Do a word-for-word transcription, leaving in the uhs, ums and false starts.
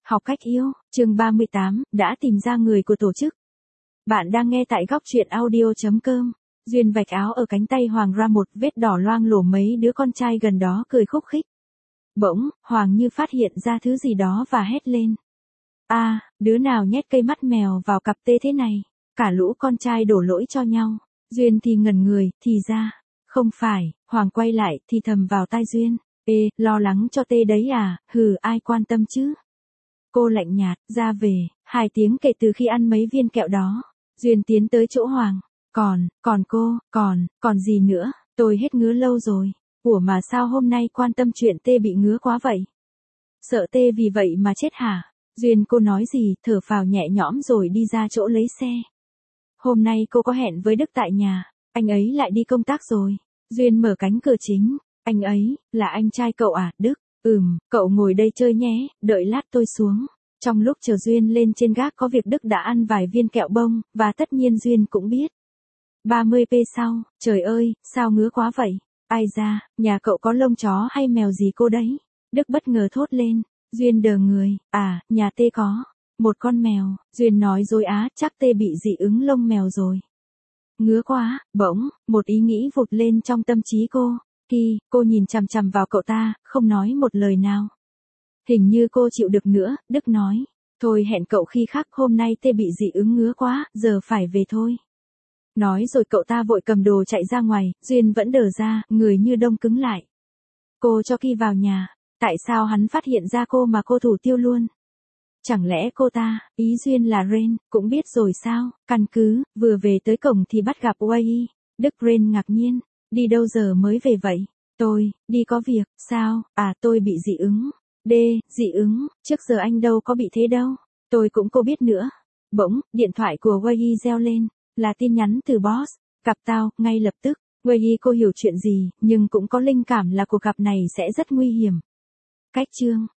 Học cách yêu, chương ba mươi tám, đã tìm ra người của tổ chức. Bạn đang nghe tại góc truyện audio chấm com. Duyên vạch áo ở cánh tay Hoàng ra một vết đỏ loang lổ, mấy đứa con trai gần đó cười khúc khích. Bỗng, Hoàng như phát hiện ra thứ gì đó và hét lên. A, à, đứa nào nhét cây mắt mèo vào cặp tê thế này? Cả lũ con trai đổ lỗi cho nhau. Duyên thì ngẩn người, thì ra. Không phải, Hoàng quay lại thì thầm vào tai Duyên. Ê, lo lắng cho tê đấy à, hừ, ai quan tâm chứ? Cô lạnh nhạt, ra về, hai tiếng kể từ khi ăn mấy viên kẹo đó. Duyên tiến tới chỗ Hoàng. Còn, còn cô, còn, còn gì nữa, tôi hết ngứa lâu rồi. Ủa mà sao hôm nay quan tâm chuyện tê bị ngứa quá vậy? Sợ tê vì vậy mà chết hả? Duyên cô nói gì, thở phào nhẹ nhõm rồi đi ra chỗ lấy xe. Hôm nay cô có hẹn với Đức tại nhà, anh ấy lại đi công tác rồi. Duyên mở cánh cửa chính, anh ấy, là anh trai cậu à, Đức? Ừm, cậu ngồi đây chơi nhé, đợi lát tôi xuống. Trong lúc chờ Duyên lên trên gác có việc Đức đã ăn vài viên kẹo bông, và tất nhiên Duyên cũng biết. ba mươi phút sau, trời ơi, sao ngứa quá vậy? Ai ra, nhà cậu có lông chó hay mèo gì cô đấy? Đức bất ngờ thốt lên. Duyên đờ người, à, nhà tê có một con mèo. Duyên nói dối á, chắc tê bị dị ứng lông mèo rồi. Ngứa quá, bỗng, một ý nghĩ vụt lên trong tâm trí cô. Khi, cô nhìn chằm chằm vào cậu ta, không nói một lời nào. Hình như cô chịu được nữa, Đức nói. Thôi hẹn cậu khi khác, hôm nay tê bị dị ứng ngứa quá, giờ phải về thôi. Nói rồi cậu ta vội cầm đồ chạy ra ngoài, Duyên vẫn đờ ra, người như đông cứng lại. Cô cho Ki vào nhà, tại sao hắn phát hiện ra cô mà cô thủ tiêu luôn? Chẳng lẽ cô ta, ý Duyên là Ren, cũng biết rồi sao? Căn cứ, vừa về tới cổng thì bắt gặp Wei. Đức. Ren ngạc nhiên, đi đâu giờ mới về vậy? Tôi, đi có việc, sao? À, tôi bị dị ứng. D, dị ứng, trước giờ anh đâu có bị thế đâu. Tôi cũng cô biết nữa. Bỗng, điện thoại của Wei reo lên, là tin nhắn từ boss. Gặp tao, ngay lập tức. Wei cô hiểu chuyện gì, nhưng cũng có linh cảm là cuộc gặp này sẽ rất nguy hiểm. Cách chương